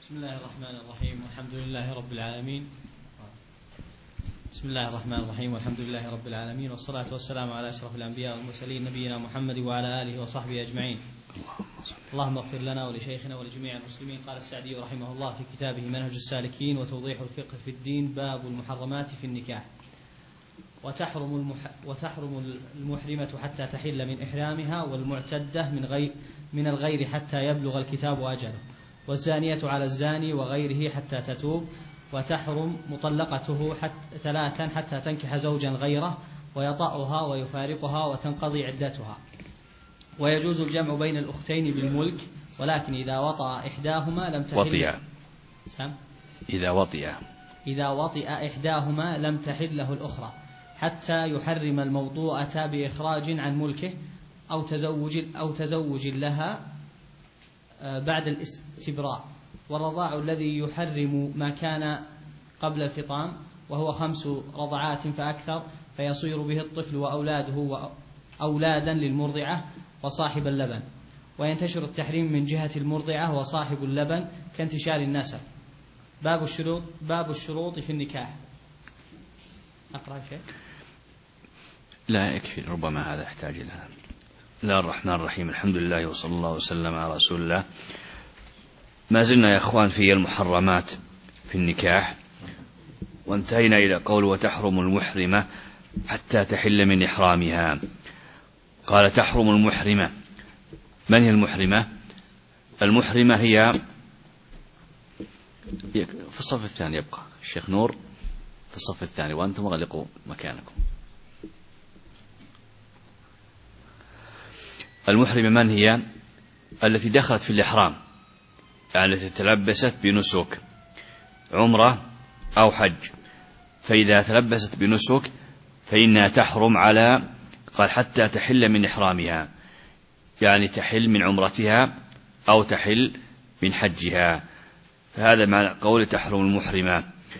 بسم الله الرحمن الرحيم والحمد لله رب العالمين. بسم الله الرحمن الرحيم والحمد لله رب العالمين، والصلاة والسلام على أشرف الأنبياء والمرسلين نبينا محمد وعلى آله وصحبه أجمعين. اللهم اغفر لنا ولشيخنا ولجميع المسلمين. قال السعدي رحمه الله في كتابه منهج السالكين وتوضيح الفقه في الدين: باب المحرمات في النكاح. وتحرم المحرمة حتى تحل من إحرامها، والمعتدة من الغير حتى يبلغ الكتاب أجله، والزانية على الزاني وغيره حتى تتوب، وتحرم مطلقته ثلاثا حتى تنكح زوجا غيره ويطأها ويفارقها وتنقضي عدتها. ويجوز الجمع بين الأختين بالملك، ولكن إذا وطأ إحداهما لم تحل إذا وطئ إحداهما لم تحل له الأخرى حتى يحرم الموضوعة بإخراج عن ملكه أو تزوج لها بعد الاستبراء. والرضاع الذي يحرم ما كان قبل الفطام، وهو 5 رضعات فأكثر، فيصير به الطفل وأولاده أولادا للمرضعة وصاحب اللبن. وينتشر التحريم من جهة المرضعة وصاحب اللبن كانتشار النسب. باب الشروط في النكاح. أقرأ شيء؟ لا يكفي، ربما هذا يحتاج إلى هذا. بسم الله الرحمن الرحيم، الحمد لله وصلى الله وسلم على رسول الله. ما زلنا يا أخوان في المحرمات في النكاح، وانتهينا إلى قول: وتحرم المحرمة حتى تحل من إحرامها. قال: تحرم المحرمة. من هي المحرمة؟ المحرمة هي في الصف الثاني، يبقى الشيخ نور في الصف الثاني، وأنتم غلقوا مكانكم. المحرمة من هي؟ التي دخلت في الإحرام، يعني التي تلبست بنسك عمرة أو حج. فإذا تلبست بنسك فإنها تحرم على، قال: حتى تحل من إحرامها، يعني تحل من عمرتها أو تحل من حجها. فهذا معنى قول تحرم المحرمة.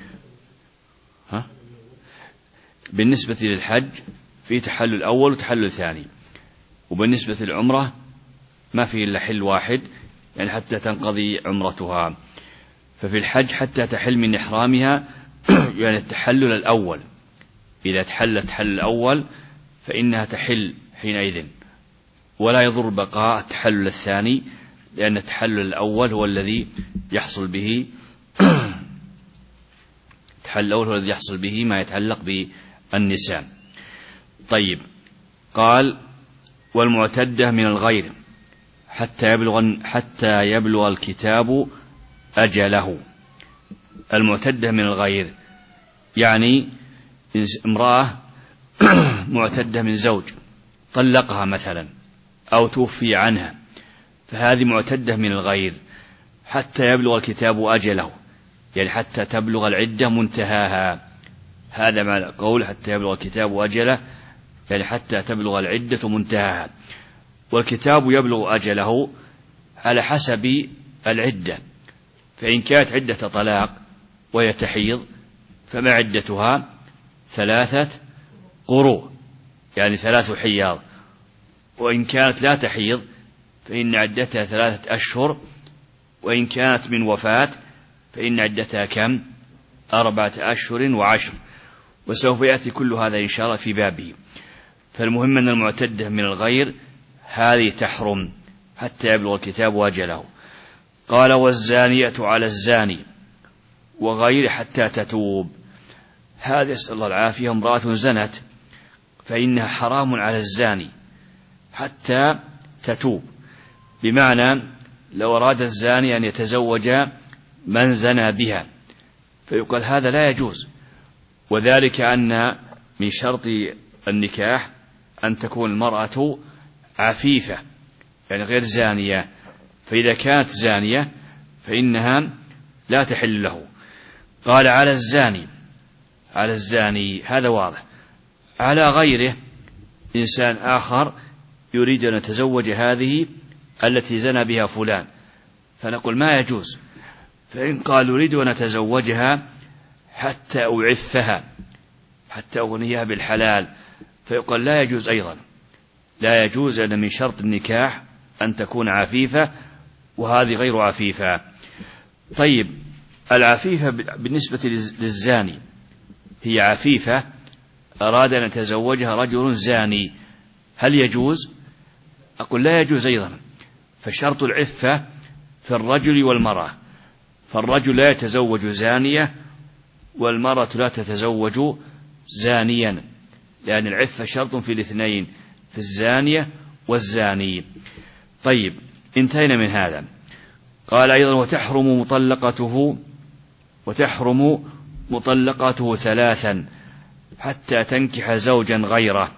بالنسبة للحج في تحلل أول وتحلل ثاني، وبالنسبة للعمرة ما فيه إلا حل واحد، يعني حتى تنقضي عمرتها. ففي الحج حتى تحل من إحرامها يعني التحلل الأول. إذا تحلت حل الأول فإنها تحل حينئذ، ولا يضر بقاء التحلل الثاني، لأن التحلل الأول هو الذي يحصل به التحلل الأول هو الذي يحصل به ما يتعلق بالنساء. طيب، قال: والمعتدة من الغير حتى يبلغ الكتاب أجله. المعتدة من الغير يعني امرأة معتدة من زوج طلقها مثلا أو توفي عنها، فهذه معتدة من الغير حتى يبلغ الكتاب أجله، يعني حتى تبلغ العدة منتهاها. هذا معنى قول حتى يبلغ الكتاب أجله، يعني حتى تبلغ العدة منتهاها. والكتاب يبلغ أجله على حسب العدة، فإن كانت عدة طلاق وهي تحيض فما عدتها 3 قروء، يعني 3 حياض. وإن كانت لا تحيض فإن عدتها 3 أشهر. وإن كانت من وفاة فإن عدتها كم؟ 4 أشهر و10. وسوف يأتي كل هذا إن شاء الله في بابه. فالمهم أن المعتدة من الغير هذه تحرم حتى يبلغ الكتاب أجله. قال: والزانية على الزاني وغير حتى تتوب. هذه نسأل الله العافية، امرأة زنت فإنها حرام على الزاني حتى تتوب، بمعنى لو أراد الزاني أن يتزوج من زنى بها فيقال هذا لا يجوز، وذلك أن من شرط النكاح أن تكون المرأة عفيفة، يعني غير زانية. فإذا كانت زانية فإنها لا تحل له. قال: على الزاني هذا واضح. على غيره، إنسان آخر يريد أن يتزوج هذه التي زنى بها فلان، فنقول ما يجوز. فإن قال: أريد أن أتزوجها حتى أعفها، حتى أغنيها بالحلال، فيقال لا يجوز أيضا. لا يجوز، أن من شرط النكاح أن تكون عفيفة، وهذه غير عفيفة. طيب العفيفة بالنسبة للزاني، هي عفيفة أراد أن يتزوجها رجل زاني، هل يجوز؟ أقول لا يجوز أيضا. فشرط العفة في الرجل والمرأة، فالرجل لا يتزوج زانية والمرأة لا تتزوج زانيا، لأن العفة شرط في الاثنين، في الزانية والزاني. طيب انتهينا من هذا. قال أيضا وتحرم مطلقته 3 حتى تنكح زوجا غيره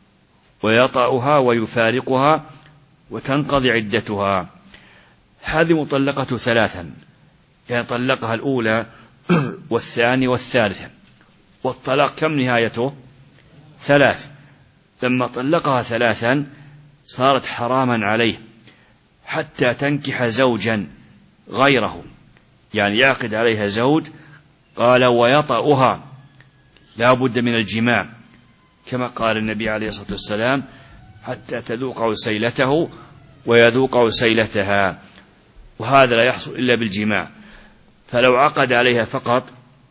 ويطأها ويفارقها وتنقضي عدتها. هذه مطلقة 3، يعني طلقها الأولى والثانية والثالثة، والطلاق كم نهايته؟ 3. لما طلقها 3 صارت حراما عليه حتى تنكح زوجا غيره، يعني يعقد عليها زوج. قال ويطأها، لا بد من الجماع، كما قال النبي عليه الصلاة والسلام حتى تذوق عسيلته ويذوق عسيلتها، وهذا لا يحصل إلا بالجماع. فلو عقد عليها فقط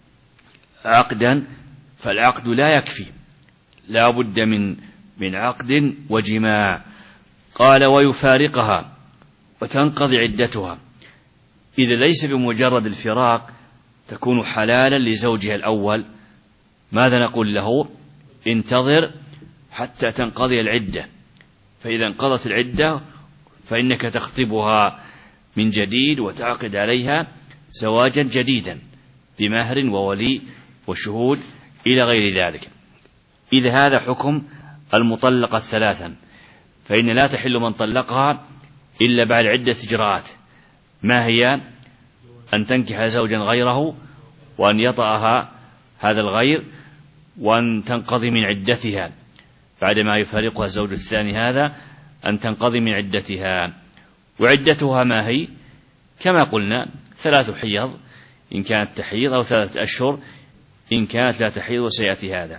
عقدا فالعقد لا يكفي، لا بد من عقد وجماع. قال ويفارقها وتنقضي عدتها، إذا ليس بمجرد الفراق تكون حلالا لزوجها الأول، ماذا نقول له؟ انتظر حتى تنقضي العدة، فإذا انقضت العدة فإنك تخطبها من جديد وتعقد عليها زواجا جديدا بمهر وولي وشهود إلى غير ذلك. إذا هذا حكم المطلقة 3، فإن لا تحل من طلقها إلا بعد عدة إجراءات، ما هي؟ أن تنكح زوجا غيره، وأن يطأها هذا الغير، وأن تنقضي من عدتها بعدما يفارقها الزوج الثاني هذا، أن تنقضي من عدتها. وعدتها ما هي؟ كما قلنا 3 حيض إن كانت تحيض، أو 3 أشهر إن كانت لا تحيض، وسيأتي هذا.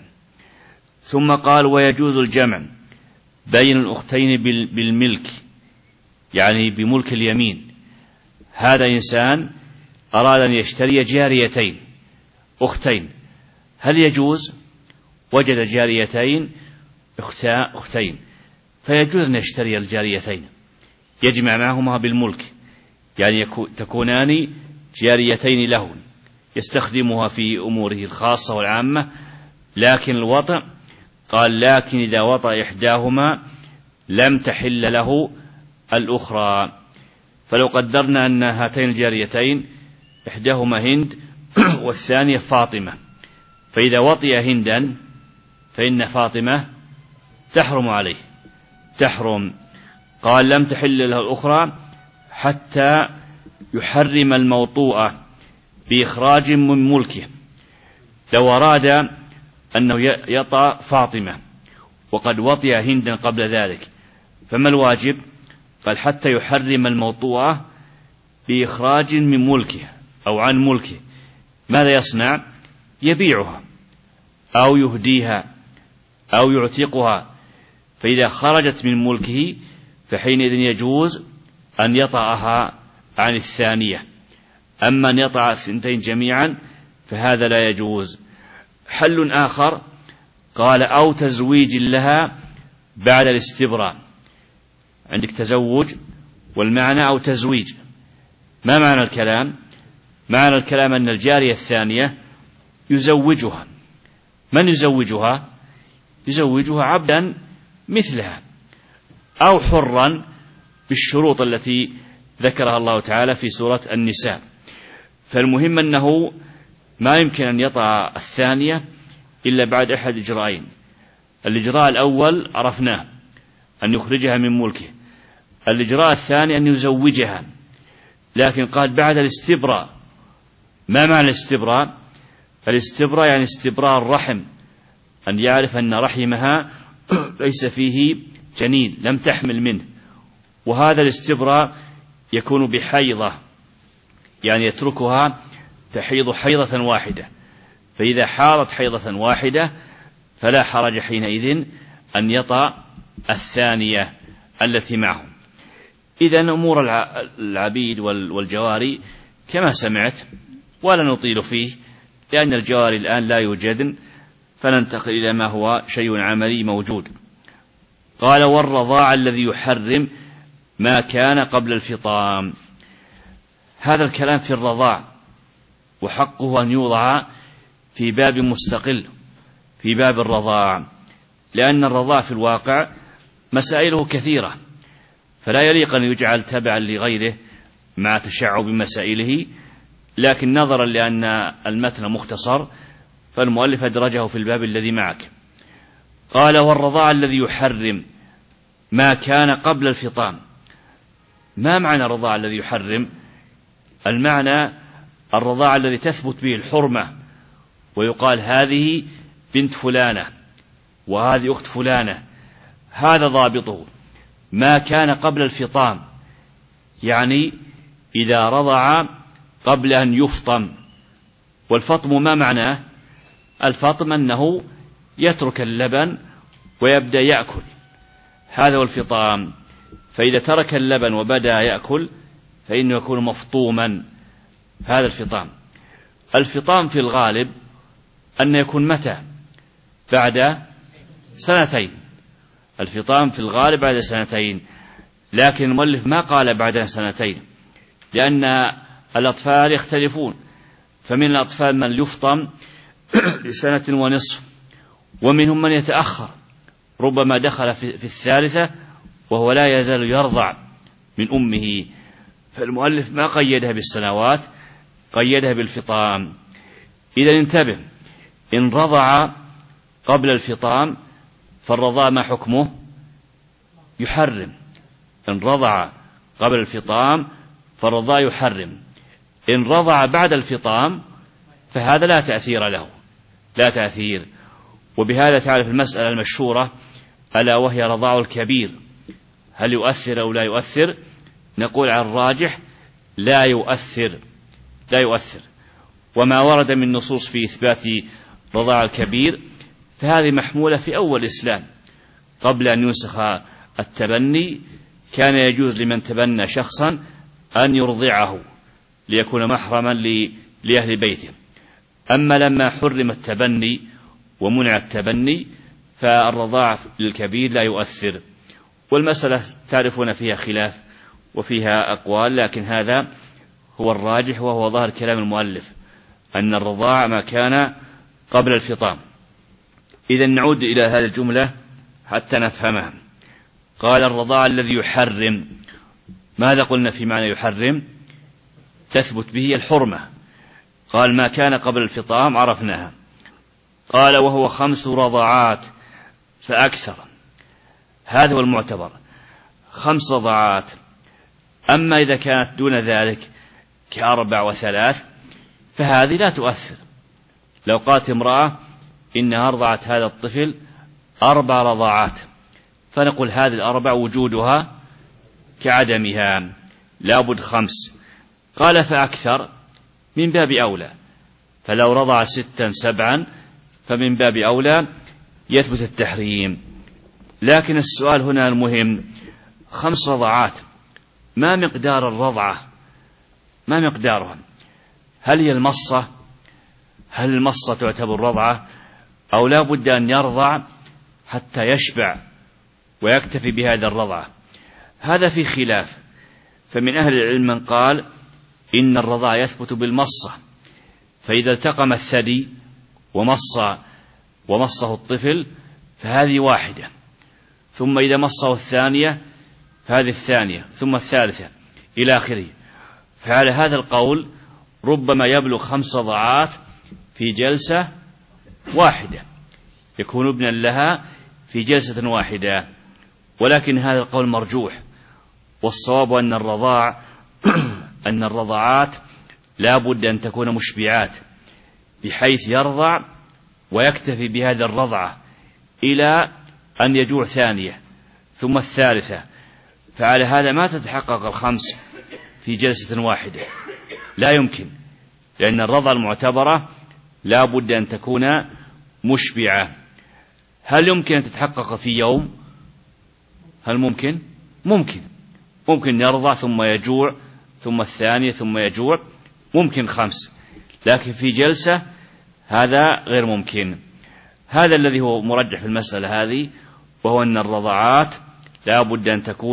ثم قال ويجوز الجمع بين الأختين بالملك، يعني بملك اليمين. هذا إنسان أراد أن يشتري جاريتين أختين، هل يجوز؟ وجد جاريتين أختين، فيجوز أن يشتري الجاريتين، يجمع معهما بالملك، يعني تكونان جاريتين له يستخدمها في أموره الخاصة والعامة. لكن الوطأ، قال لكن إذا وطأ إحداهما لم تحل له الأخرى. فلو قدرنا أن هاتين الجاريتين إحداهما هند والثانية فاطمة، فإذا وطئ هندا فإن فاطمة تحرم عليه، تحرم. قال لم تحل له الأخرى حتى يحرم الموطوءة بإخراج من ملكه. لو أراد أنه يطأ فاطمة وقد وطئ هندا قبل ذلك، فما الواجب؟ قال حتى يحرم الموطوءة بإخراج من ملكه أو عن ملكه. ماذا يصنع؟ يبيعها أو يهديها أو يعتقها، فإذا خرجت من ملكه فحينئذ يجوز أن يطأها عن الثانية. أما أن يطأ الثنتين جميعا فهذا لا يجوز. حل آخر قال أو تزويج لها بعد الاستبراء. عندك تزوج والمعنى أو تزويج. ما معنى الكلام؟ معنى الكلام أن الجارية الثانية يزوجها. من يزوجها؟ يزوجها عبدا مثلها أو حرا بالشروط التي ذكرها الله تعالى في سورة النساء. فالمهم أنه ما يمكن أن يطأ الثانية إلا بعد أحد إجراءين. الإجراء الأول عرفناه، أن يخرجها من ملكه. الإجراء الثاني أن يزوجها، لكن قال بعد الاستبراء. ما معنى الاستبراء؟ الاستبراء يعني استبراء الرحم، أن يعرف أن رحمها ليس فيه جنين، لم تحمل منه. وهذا الاستبراء يكون بحيضة، يعني يتركها تحيض حيضة واحدة، فإذا حارت حيضة واحدة فلا حرج حينئذ أن يطأ الثانية التي معه. إذن أمور العبيد والجواري كما سمعت، ولا نطيل فيه لأن الجواري الآن لا يوجدن، فننتقل إلى ما هو شيء عملي موجود. قال: والرضاع الذي يحرم ما كان قبل الفطام. هذا الكلام في الرضاع، وحقه أن يوضع في باب مستقل، في باب الرضاع، لأن الرضاع في الواقع مسائله كثيرة، فلا يليق أن يجعل تبعا لغيره مع تشعب مسائله، لكن نظرا لأن المتن مختصر فالمؤلف أدرجه في الباب الذي معك. قال: والرضاع الذي يحرم ما كان قبل الفطام. ما معنى الرضاع الذي يحرم؟ المعنى الرضاع الذي تثبت به الحرمة، ويقال هذه بنت فلانة وهذه أخت فلانة، هذا ضابطه. ما كان قبل الفطام يعني إذا رضع قبل أن يفطم. والفطم ما معناه؟ الفطم أنه يترك اللبن ويبدأ يأكل، هذا هو الفطام. فإذا ترك اللبن وبدأ يأكل فإنه يكون مفطوما، هذا الفطام. الفطام في الغالب أن يكون متى؟ بعد سنتين. الفطام في الغالب بعد سنتين، لكن المؤلف ما قال بعد سنتين، لأن الأطفال يختلفون، فمن الأطفال من يفطم لسنة ونصف، ومنهم من يتأخر، ربما دخل في الثالثة وهو لا يزال يرضع من أمه. فالمؤلف ما قيدها بالسنوات، قيدها بالفطام. إذا انتبه، إن رضع قبل الفطام فالرضاع ما حكمه؟ يحرم. إن رضع قبل الفطام فالرضاع يحرم. إن رضع بعد الفطام فهذا لا تأثير له، لا تأثير. وبهذا تعرف المسألة المشهورة ألا وهي رضاع الكبير، هل يؤثر أو لا يؤثر؟ نقول على الراجح لا يؤثر، لا يؤثر. وما ورد من نصوص في إثبات رضاع الكبير فهذه محمولة في أول الإسلام، قبل أن ينسخ التبني كان يجوز لمن تبنى شخصا أن يرضعه ليكون محرما لأهل بيته. أما لما حرم التبني ومنع التبني فالرضاع للكبير لا يؤثر. والمسألة تعرفون فيها خلاف وفيها أقوال، لكن هذا هو الراجح وهو ظاهر كلام المؤلف، أن الرضاع ما كان قبل الفطام. إذا نعود إلى هذه الجملة حتى نفهمها. قال: الرضاع الذي يحرم. ماذا قلنا في معنى يحرم؟ تثبت به الحرمة. قال: ما كان قبل الفطام، عرفناها. قال: وهو 5 رضعات فأكثر. هذا هو المعتبر، 5 رضعات. أما إذا كانت دون ذلك ك4 و3 فهذه لا تؤثر. لو قالت امرأة إنها أرضعت هذا الطفل 4 رضعات فنقول هذه 4 وجودها كعدمها، لابد 5. قال: فأكثر من باب أولى، فلو رضع 6 7 فمن باب أولى يثبت التحريم. لكن السؤال هنا المهم، 5 رضعات ما مقدار الرضعة؟ ما مقدارها؟ هل هي المصة؟ هل المصة تعتبر رضعة أو لا بد أن يرضع حتى يشبع ويكتفي بهذا الرضعة؟ هذا في خلاف. فمن أهل العلم من قال إن الرضاع يثبت بالمصة، فإذا التقم الثدي ومصه الطفل فهذه واحدة، ثم إذا مصه الثانية فهذه الثانية، ثم الثالثة إلى آخره. فعلى هذا القول ربما يبلغ 5 رضعات في جلسة واحدة، يكون ابنا لها في جلسة واحدة. ولكن هذا القول مرجوح، والصواب أن الرضعات لا بد أن تكون مشبعات، بحيث يرضع ويكتفي بهذه الرضعة إلى أن يجوع ثانية ثم الثالثة. فعلى هذا ما تتحقق 5 في جلسة واحدة، لا يمكن، لأن الرضعة المعتبرة لا بد أن تكون مشبعة. هل يمكن أن تتحقق في يوم؟ هل ممكن يرضع ثم يجوع ثم الثانية ثم يجوع، ممكن 5، لكن في جلسة هذا غير ممكن. هذا الذي هو مرجح في المسألة هذه، وهو أن الرضعات لا بد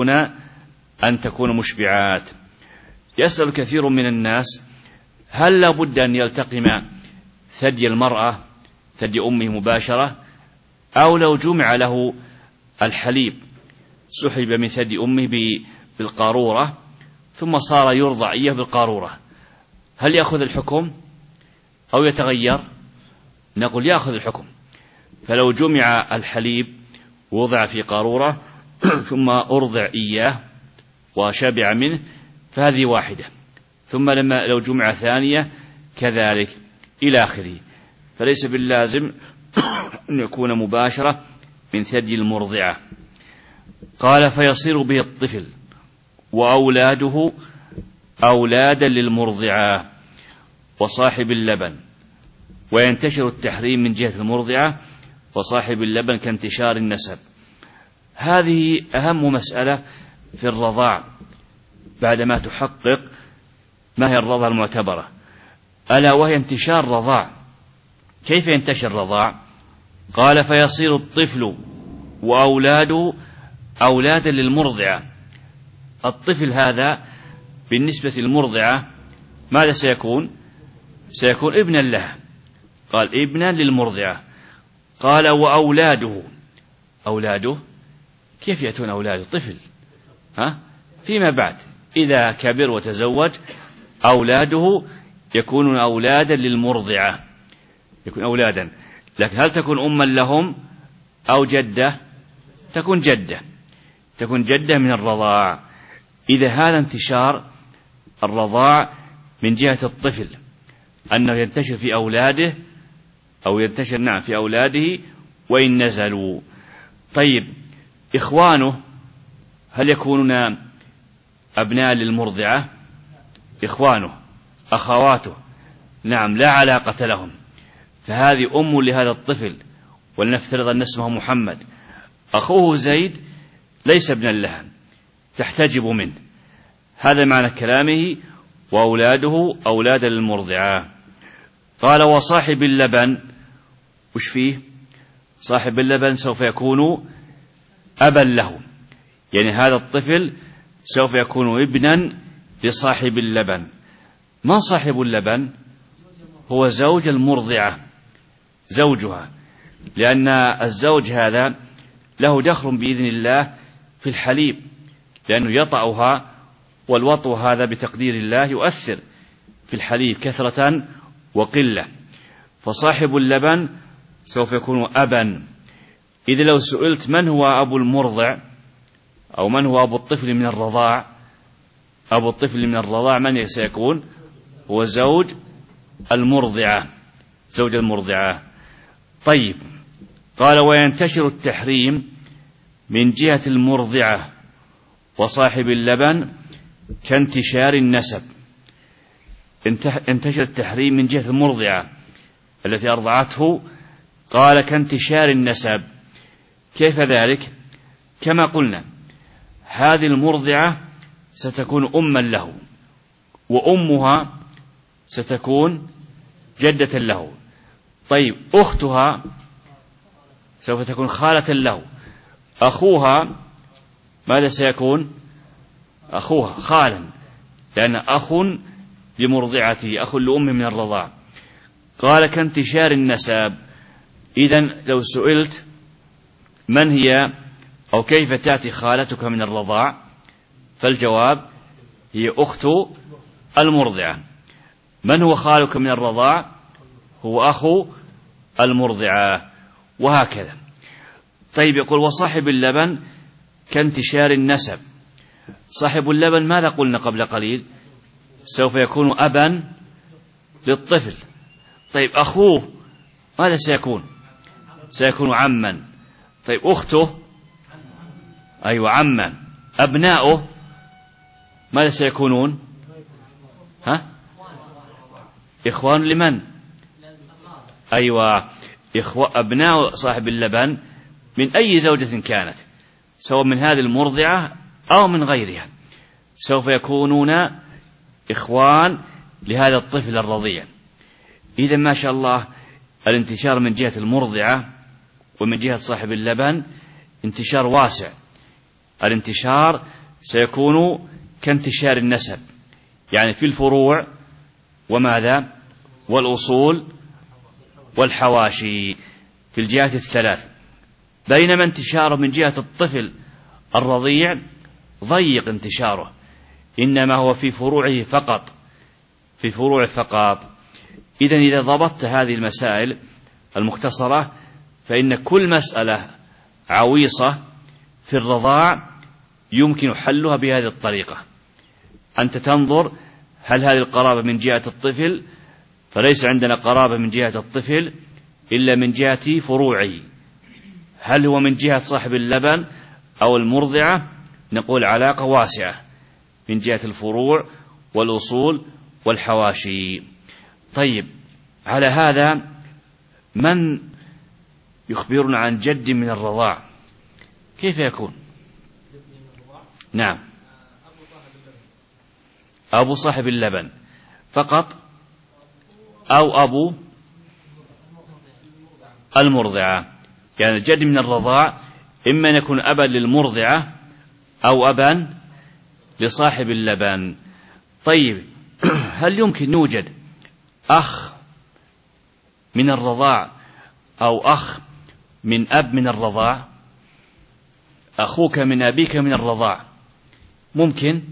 أن تكون مشبعات. يسأل كثير من الناس: هل لا بد أن يلتقم ثدي المرأة ثدي أمه مباشرة، أو لو جمع له الحليب سحب من ثدي أمه بالقارورة ثم صار يرضع إياه بالقارورة، هل يأخذ الحكم أو يتغير؟ نقول يأخذ الحكم. فلو جمع الحليب ووضع في قارورة ثم أرضع إياه وشبع منه فهذه واحدة، ثم لو جمع ثانية كذلك إلى آخره، فليس باللازم أن يكون مباشرة من ثدي المرضعة. قال: فيصير به الطفل وأولاده أولادا للمرضعة وصاحب اللبن، وينتشر التحريم من جهة المرضعة وصاحب اللبن كانتشار النسب. هذه أهم مسألة في الرضاع بعدما تحقق ما هي الرضاعة المعتبرة، ألا وهي انتشار الرضاع. كيف ينتشر الرضاع؟ قال: فيصير الطفل وأولاده أولادا للمرضعة. الطفل هذا بالنسبة للمرضعة ماذا سيكون؟ سيكون ابنا لها. قال: ابنا للمرضعة. قال: وأولاده. أولاده كيف يأتون أولاده؟ طفل فيما بعد إذا كبر وتزوج أولاده يكونون أولادا للمرضعة، يكون أولادا. لكن هل تكون أما لهم أو جدة؟ تكون جدة، تكون جدة من الرضاع. إذا هذا انتشار الرضاع من جهة الطفل، أنه ينتشر في أولاده أو ينتشر في أولاده وإن نزلوا. طيب إخوانه هل يكونون أبناء للمرضعة؟ إخوانه أخواته لا علاقة لهم، فهذه أم لهذا الطفل، ولنفترض أن اسمه محمد، أخوه زيد ليس ابنا لها، تحتجب منه. هذا معنى كلامه: وأولاده أولادا للمرضعة. قال: وصاحب اللبن، وش فيه؟ صاحب اللبن سوف يكون أبا له، يعني هذا الطفل سوف يكون ابنا لصاحب اللبن. من صاحب اللبن؟ هو زوج المرضعة، زوجها، لأن الزوج هذا له دخل بإذن الله في الحليب، لأنه يطأها، والوطء هذا بتقدير الله يؤثر في الحليب كثرة وقلة، فصاحب اللبن سوف يكون أبا. إذا لو سئلت من هو أبو المرضع أو من هو أبو الطفل من الرضاع، أبو الطفل من الرضاع من سيكون؟ هو زوج المرضعة، زوج المرضعة. طيب قال: وينتشر التحريم من جهة المرضعة وصاحب اللبن كانتشار النسب. انتشر التحريم من جهة المرضعة التي أرضعته، قال: كانتشار النسب. كيف ذلك؟ كما قلنا هذه المرضعة ستكون أما له، وأمها ستكون جدة له. طيب أختها سوف تكون خالة له، أخوها ماذا سيكون؟ أخوها خالا، لأن أخ بمرضعته، أخ لأمه من الرضاع. قال: كانتشار النسب. إذن لو سئلت من هي أو كيف تأتي خالتك من الرضاع، فالجواب هي أخت المرضعة. من هو خالك من الرضاع؟ هو أخو المرضعة، وهكذا. طيب يقول: وصاحب اللبن كانتشار النسب. صاحب اللبن ماذا قلنا قبل قليل؟ سوف يكون أبا للطفل. طيب أخوه ماذا سيكون؟ سيكون عما. طيب أخته أيوة عما. أبناؤه ماذا سيكونون؟ إخوان لمن؟ أيوة أبناء صاحب اللبن من أي زوجة كانت، سواء من هذه المرضعة أو من غيرها، سوف يكونون إخوان لهذا الطفل الرضيع. إذا ما شاء الله الانتشار من جهة المرضعة ومن جهة صاحب اللبن انتشار واسع. الانتشار سيكون كانتشار النسب، يعني في الفروع وماذا والأصول والحواشي في الجهات الثلاث، بينما انتشاره من جهة الطفل الرضيع ضيق انتشاره، إنما هو في فروعه فقط، في فروع فقط. إذن إذا ضبطت هذه المسائل المختصرة فإن كل مسألة عويصة في الرضاع يمكن حلها بهذه الطريقة. أنت تنظر هل هذه القرابة من جهة الطفل، فليس عندنا قرابة من جهة الطفل إلا من جهة فروعه. هل هو من جهة صاحب اللبن أو المرضعة؟ نقول علاقة واسعة من جهة الفروع والأصول والحواشي. طيب، على هذا من يخبرنا عن جد من الرضاع كيف يكون؟ نعم، أبو صاحب اللبن فقط أو أبو المرضعة. يعني الجد من الرضاع إما أن يكون أبا للمرضعة أو أبا لصاحب اللبن. طيب، هل يمكن يوجد أخ من الرضاع أو أخ من أب من الرضاع؟ أخوك من أبيك من الرضاع ممكن؟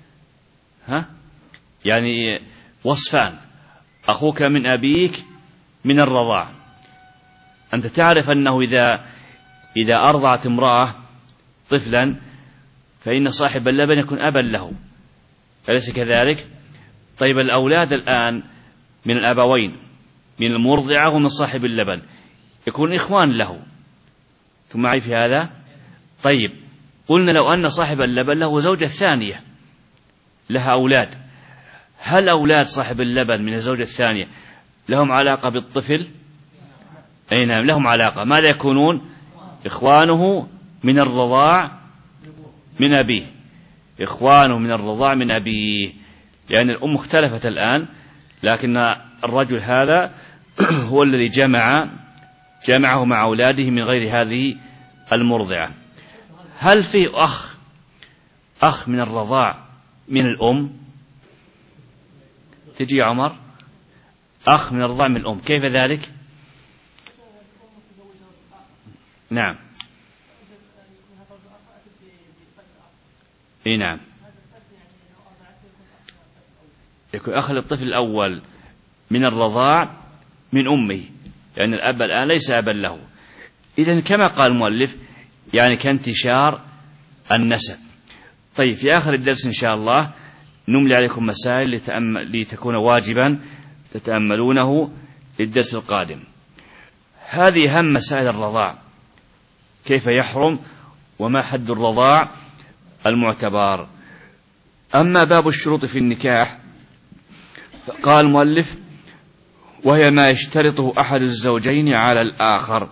يعني وصفان: أخوك من أبيك من الرضاع. أنت تعرف أنه إذا أرضعت امرأة طفلا فإن صاحب اللبن يكون أبا له، أليس كذلك؟ طيب، الأولاد الآن من الأبوين، من المرضعة ومن صاحب اللبن، يكون إخوان له. ثم معي في هذا؟ طيب، قلنا لو أن صاحب اللبن له زوجة ثانية لها أولاد، هل أولاد صاحب اللبن من الزوجة الثانية لهم علاقة بالطفل؟ أي نعم، لهم علاقة. ماذا يكونون؟ إخوانه من الرضاع من أبيه، إخوانه من الرضاع من أبيه، لأن الأم اختلفت الآن، لكن الرجل هذا هو الذي جمعه مع أولاده من غير هذه المرضعة. هل في أخ من الرضاع من الأم؟ تجي يا عمر، أخ من الرضاع من الأم، كيف ذلك؟ نعم، إيه نعم، يكون أخ للطفل الأول من الرضاع من أمه، لأن الأب الآن ليس أبا له. إذن كما قال المؤلف يعني كانتشار النسب. طيب، في آخر الدرس إن شاء الله نملي عليكم مسائل لتكون واجبا تتأملونه للدرس القادم. هذه أهم مسائل الرضاع، كيف يحرم وما حد الرضاع المعتبر. أما باب الشروط في النكاح قال المؤلف: وهي ما يشترطه أحد الزوجين على الآخر.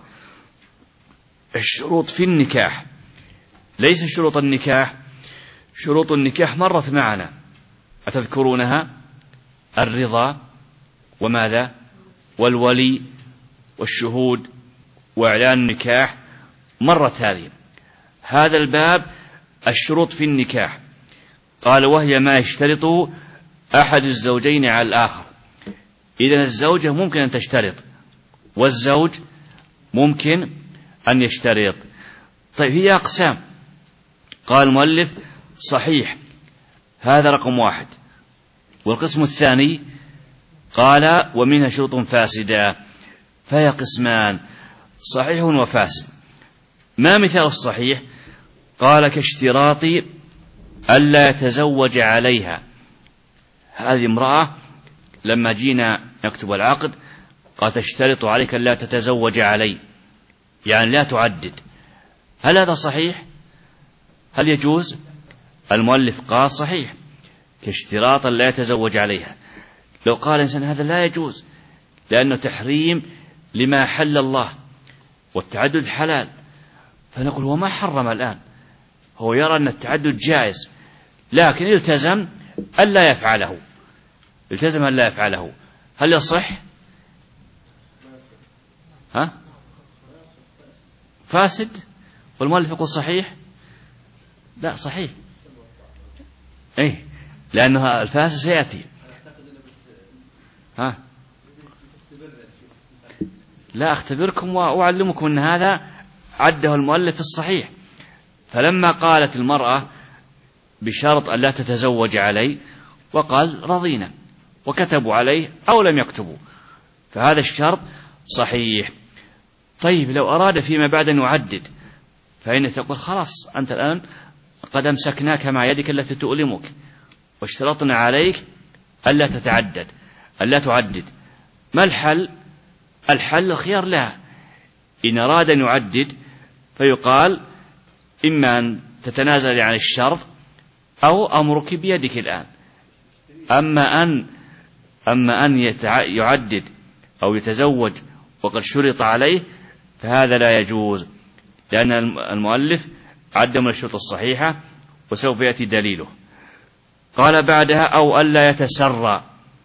الشروط في النكاح ليس شروط النكاح. شروط النكاح مرت معنا، أتذكرونها؟ الرضا وماذا؟ والولي والشهود وإعلان النكاح، مرت هذه. هذا الباب الشروط في النكاح، قال: وهي ما يشترطه أحد الزوجين على الآخر. إذن الزوجة ممكن أن تشترط والزوج ممكن أن يشترط. طيب، هي أقسام. قال المؤلف: صحيح، هذا رقم 1. والقسم الثاني قال: ومنها شروط فاسدة، فهي قسمان: صحيح وفاسد. ما مثال الصحيح؟ قال: كاشتراط ألا يتزوج عليها. هذه امرأة لما جينا نكتب العقد قال: تشترط عليك ألا تتزوج علي، يعني لا تعدد. هل هذا صحيح؟ هل يجوز؟ المؤلف قال: صحيح، كاشتراط لا يتزوج عليها. لو قال إنسان هذا لا يجوز لأنه تحريم لما حل الله والتعدد حلال، فنقول هو ما حرم الآن، هو يرى أن التعدد جائز، لكن التزم ألا يفعله. التزم أن لا يفعله، هل يصح؟ فاسد. والمؤلف يقول صحيح؟ لا صحيح، لأنه الفاسد سيأتي. لا أختبركم وأعلمكم أن هذا عده المؤلف في الصحيح. فلما قالت المرأة بشرط أن لا تتزوج عليه وقال رضينا وكتبوا عليه أو لم يكتبوا، فهذا الشرط صحيح. طيب لو أراد فيما بعد أن يعدد، فإن تقول خلاص أنت الآن قد أمسكناك مع يدك التي تؤلمك واشترطنا عليك ألا تتعدد، ألا تعدد. ما الحل؟ الحل الخيار لها، إن أراد أن يعدد فيقال إما أن تتنازل عن الشرط أو أمرك بيدك الآن. أما أن يعدد أو يتزوج وقد شرط عليه فهذا لا يجوز، لأن المؤلف عدم الشروط الصحيحة وسوف يأتي دليله. قال بعدها أو ألا يتسرى،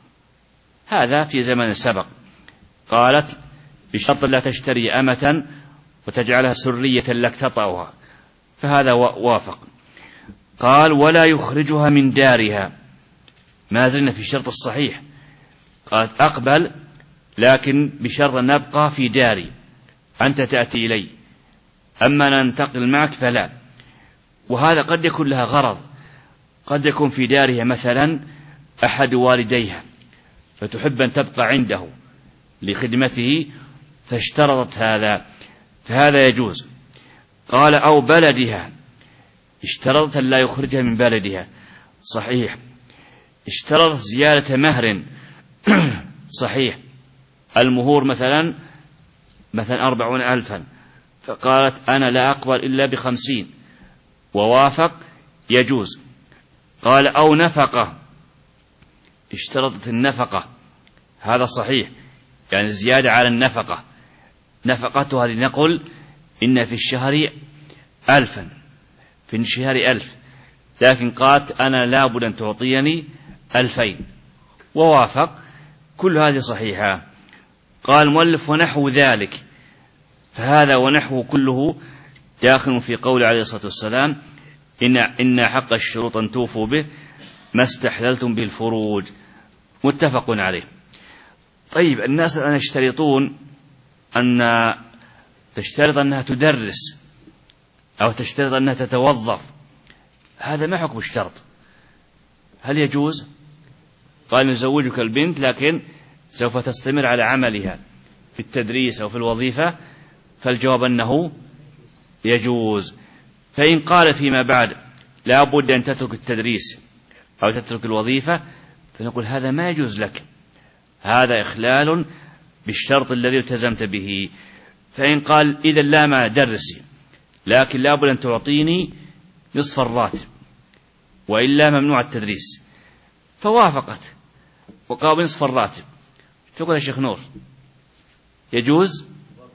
هذا في زمن سبق. قالت بشرط لا تشتري أمة وتجعلها سرية لك تطأها، فهذا وافق. قال ولا يخرجها من دارها، ما زلنا في الشرط الصحيح. قالت أقبل لكن بشرط أن نبقى في داري، أنت تأتي إلي، أما ننتقل معك فلا. وهذا قد يكون لها غرض، قد يكون في دارها مثلا أحد والديها فتحب أن تبقى عنده لخدمته فاشترطت هذا، فهذا يجوز. قال أو بلدها، اشترطت أن لا يخرجها من بلدها، صحيح. اشترطت زيادة مهر، صحيح. المهور مثلا 40,000، فقالت أنا لا أقبل إلا ب50، ووافق، يجوز. قال أو نفقة، اشترطت النفقة، هذا صحيح، يعني زيادة على النفقة. نفقتها لنقل إن في الشهر 1000، في الشهر 1000، لكن قالت أنا لابد أن تعطيني 2000، ووافق. كل هذه صحيحة. قال المؤلف ونحو ذلك، فهذا ونحو كله داخل في قول عليه الصلاة والسلام إن حق الشروط أن توفوا به ما استحللتم بالفروج، متفق عليه. طيب الناس الآن يشترطون أن تشترط أنها تدرس أو تشترط أنها تتوظف، هذا ما حكم الشرط؟ هل يجوز؟ قال نزوجك البنت لكن سوف تستمر على عملها في التدريس أو في الوظيفة، فالجواب أنه يجوز. فإن قال فيما بعد لا بد أن تترك التدريس أو تترك الوظيفة، فنقول هذا ما يجوز لك، هذا إخلال بالشرط الذي التزمت به. فإن قال إذا لا ما درسي لكن لا بد أن تعطيني نصف الراتب وإلا ممنوع التدريس، فوافقت وقال نصف الراتب، تقول يا شيخ نور يجوز؟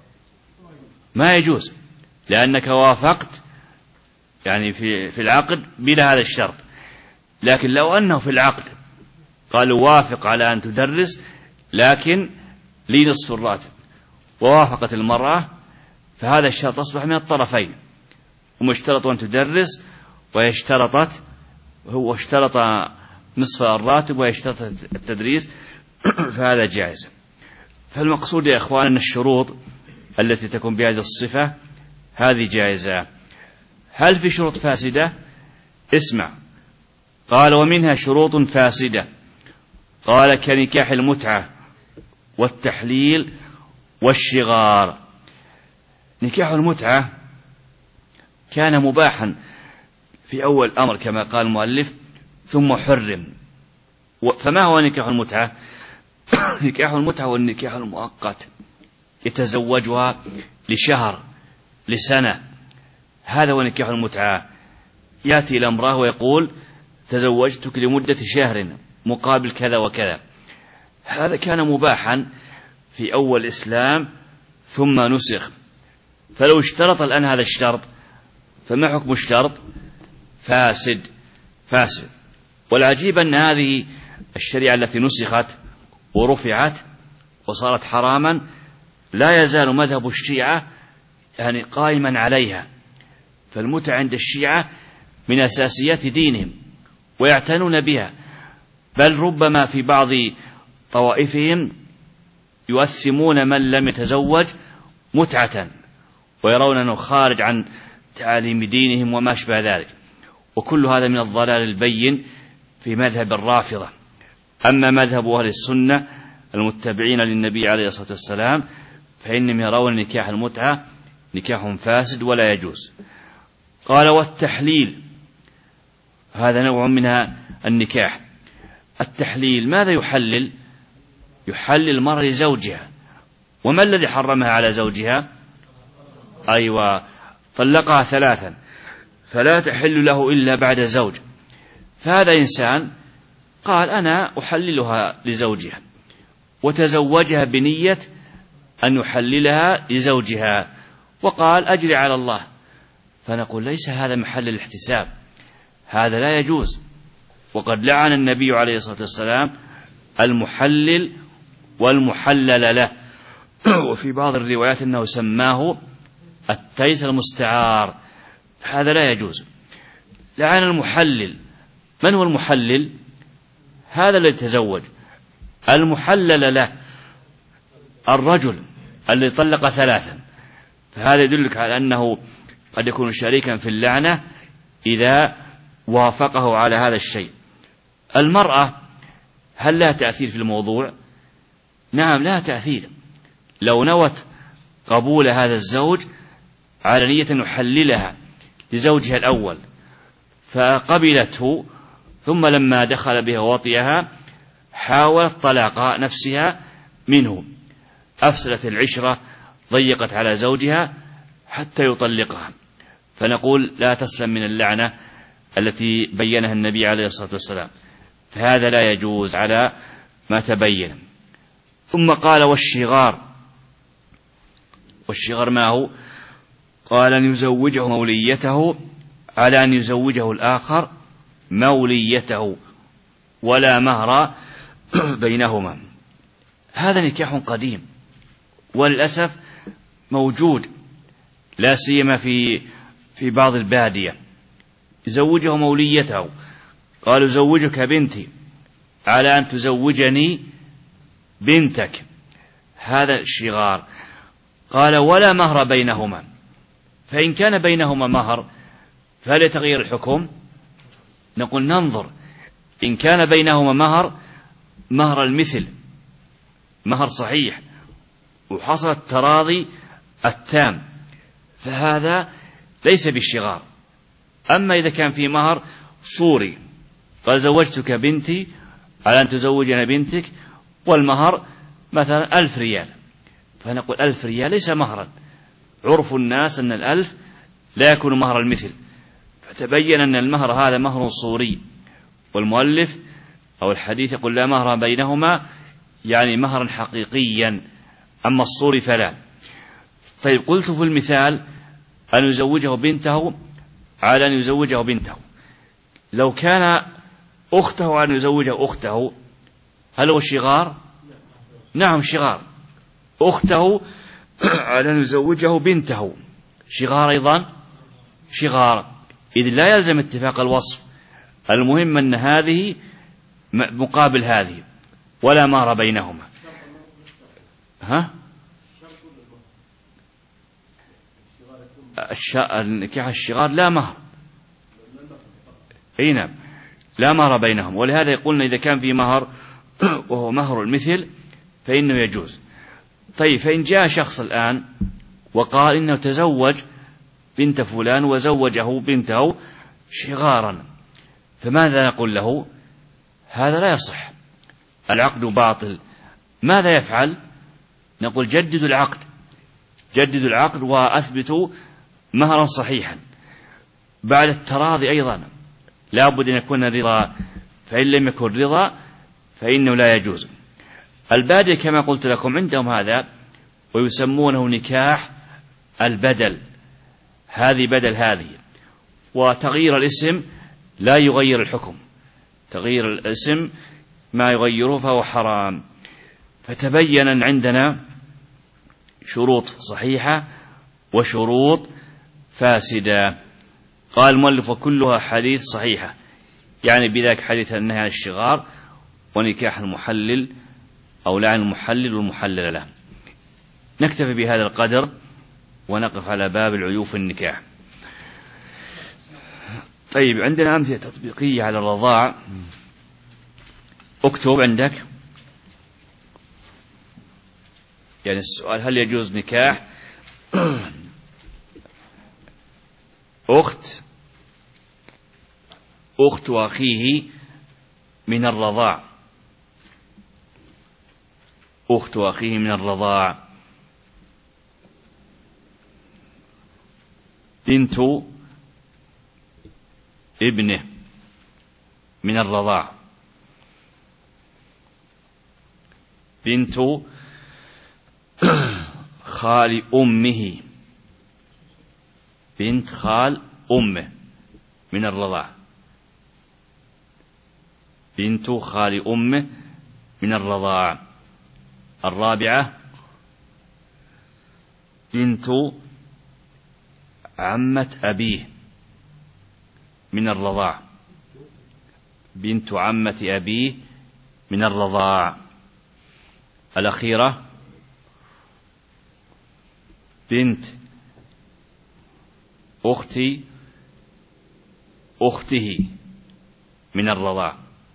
ما يجوز، لأنك وافقت يعني في العقد بلا هذا الشرط. لكن لو أنه في العقد قالوا وافق على أن تدرس لكن لي نصف الراتب، ووافقت المرأة، فهذا الشرط أصبح من الطرفين، هم اشترطوا أن تدرس هو اشترط نصف الراتب ويشترط التدريس، فهذا جائز. فالمقصود يا إخوان أن الشروط التي تكون بهذه الصفة هذه جائزة. هل في شروط فاسدة؟ اسمع. قال ومنها شروط فاسدة، قال كنكاح المتعة والتحليل والشغار. نكاح المتعة كان مباحا في أول الأمر كما قال المؤلف ثم حرم. فما هو نكاح المتعة؟ نكاح المتعة والنكاح المؤقت، يتزوجها لشهر لسنة، هذا هو نكاح المتعة. يأتي إلى امرأة ويقول تزوجتك لمدة شهر مقابل كذا وكذا، هذا كان مباحا في أول الإسلام ثم نسخ. فلو اشترط الآن هذا الشرط فما حكم الشرط؟ فاسد. والعجيب أن هذه الشريعة التي نسخت ورفعت وصارت حراما لا يزال مذهب الشيعة يعني قائما عليها. فالمتعة عند الشيعة من أساسيات دينهم ويعتنون بها، بل ربما في بعض طوائفهم يؤثمون من لم يتزوج متعة ويرون أنه خارج عن تعاليم دينهم وما شبه ذلك. وكل هذا من الضلال البين في مذهب الرافضة. أما مذهب أهل السنة المتبعين للنبي عليه الصلاة والسلام فإنهم يرون نكاح المتعة نكاح فاسد ولا يجوز. قال والتحليل، هذا نوع من النكاح. التحليل ماذا يحلل؟ يحلل المرأة لزوجها. وما الذي حرمها على زوجها؟ أيوة، طلقها 3 فلا تحل له إلا بعد زوج. فهذا إنسان قال أنا أحللها لزوجها وتزوجها بنية أن يحللها لزوجها وقال أجري على الله، فنقول ليس هذا محل الاحتساب، هذا لا يجوز. وقد لعن النبي عليه الصلاة والسلام المحلل والمحلل له، وفي بعض الروايات أنه سماه التيس المستعار، هذا لا يجوز. لعن المحلل. من هو المحلل؟ هذا الذي تزوج. المحلل له الرجل الذي طلق 3، فهذا يدلك على أنه قد يكون شريكا في اللعنة إذا وافقه على هذا الشيء. المرأة هل لها تأثير في الموضوع؟ نعم لها تأثير. لو نوت قبول هذا الزوج على نية أن يحللها لزوجها الأول فقبلته، ثم لما دخل بها وطئها حاولت طلاق نفسها منه، أفسدت العشرة، ضيقت على زوجها حتى يطلقها، فنقول لا تسلم من اللعنة التي بينها النبي عليه الصلاة والسلام، فهذا لا يجوز على ما تبين. ثم قال والشغار. والشغار ما هو؟ قال أن يزوجه موليته على أن يزوجه الآخر موليته ولا مهر بينهما. هذا نكاح قديم وللأسف موجود، لا سيما في بعض البادية. يزوجه موليته، قال زوجك بنتي على أن تزوجني بنتك، هذا الشغار. قال ولا مهر بينهما، فإن كان بينهما مهر فهل يتغير الحكم؟ نقول ننظر. إن كان بينهما مهر المثل، مهر صحيح وحصل التراضي التام، فهذا ليس بالشغار. أما إذا كان في مهر صوري، قال زوجتك بنتي على أن تزوجنا بنتك والمهر مثلا 1000 ريال، فنقول 1000 ريال ليس مهرا. عرف الناس أن 1000 لا يكون مهر المثل، فتبين أن المهر هذا مهر صوري، والمؤلف أو الحديث يقول لا مهر بينهما، يعني مهرا حقيقيا، أما الصوري فلا. طيب قلت في المثال أن يزوجه بنته على أن يزوجه بنته، لو كان أخته أن يزوجه أخته هل هو شغار؟ نعم شغار. أخته على أن يزوجه بنته شغار أيضا، شغار، إذ لا يلزم اتفاق الوصف، المهم أن هذه مقابل هذه ولا مهر بينهما. نكاح الشغار لا مهر، أي نعم لا مهر بينهم، ولهذا يقولنا إذا كان في مهر وهو مهر المثل فإنه يجوز. طيب فإن جاء شخص الآن وقال إنه تزوج بنت فلان وزوجه بنته شغارا، فماذا نقول له؟ هذا لا يصح، العقد باطل. ماذا يفعل؟ نقول جددوا العقد، جددوا العقد وأثبتوا مهرا صحيحا بعد التراضي. أيضا لا بد أن يكون رضا، فإن لم يكن رضا فإنه لا يجوز. البادية كما قلت لكم عندهم هذا ويسمونه نكاح البدل، هذه بدل هذه، وتغيير الاسم لا يغير الحكم، تغيير الاسم ما يغيره فهو حرام. فتبين أن عندنا شروط صحيحة وشروط فاسدة. قال المؤلف وكلها حديث صحيحة، يعني بذلك حديث النهي عن الشغار ونكاح المحلل أو لعن المحلل والمحلل له. نكتفي بهذا القدر ونقف على باب العيوف النكاح. طيب عندنا أمثلة تطبيقية على الرضاع. اكتب عندك، يعني السؤال هل يجوز نكاح أخت أخيه من الرضاع؟ أخت أخيه من الرضاع، بنت ابنه من الرضاع، بنت خال أمه، بنت خال أمه من الرضاع، بنت خال أمه من الرضاع. الرابعة بنت عمة أبيه من الرضاع، بنت عمة أبيه من الرضاع. الأخيرة بنت أخته من الرضاع،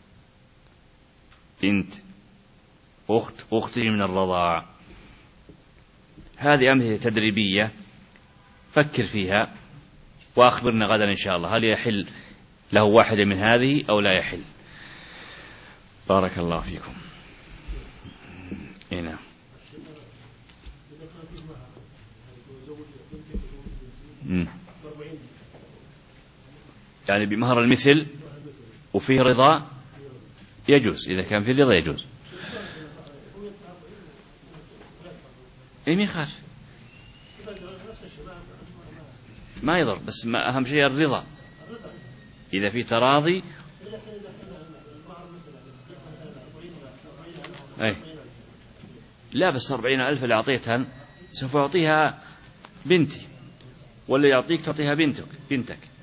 بنت أخته من الرضاع. هذه أمثلة تدريبية، فكر فيها وأخبرنا غدا إن شاء الله هل يحل له واحدة من هذه أو لا يحل. بارك الله فيكم. هنا يعني بمهر المثل وفيه رضا يجوز، إذا كان فيه رضا يجوز. إيه مين خالف ما يضر، بس ما أهم شيء الرضا. إذا في تراضي أي لا، بس 40,000 اللي أعطيتها سوف يعطيها بنتي، ولا يعطيك تعطيها بنتك.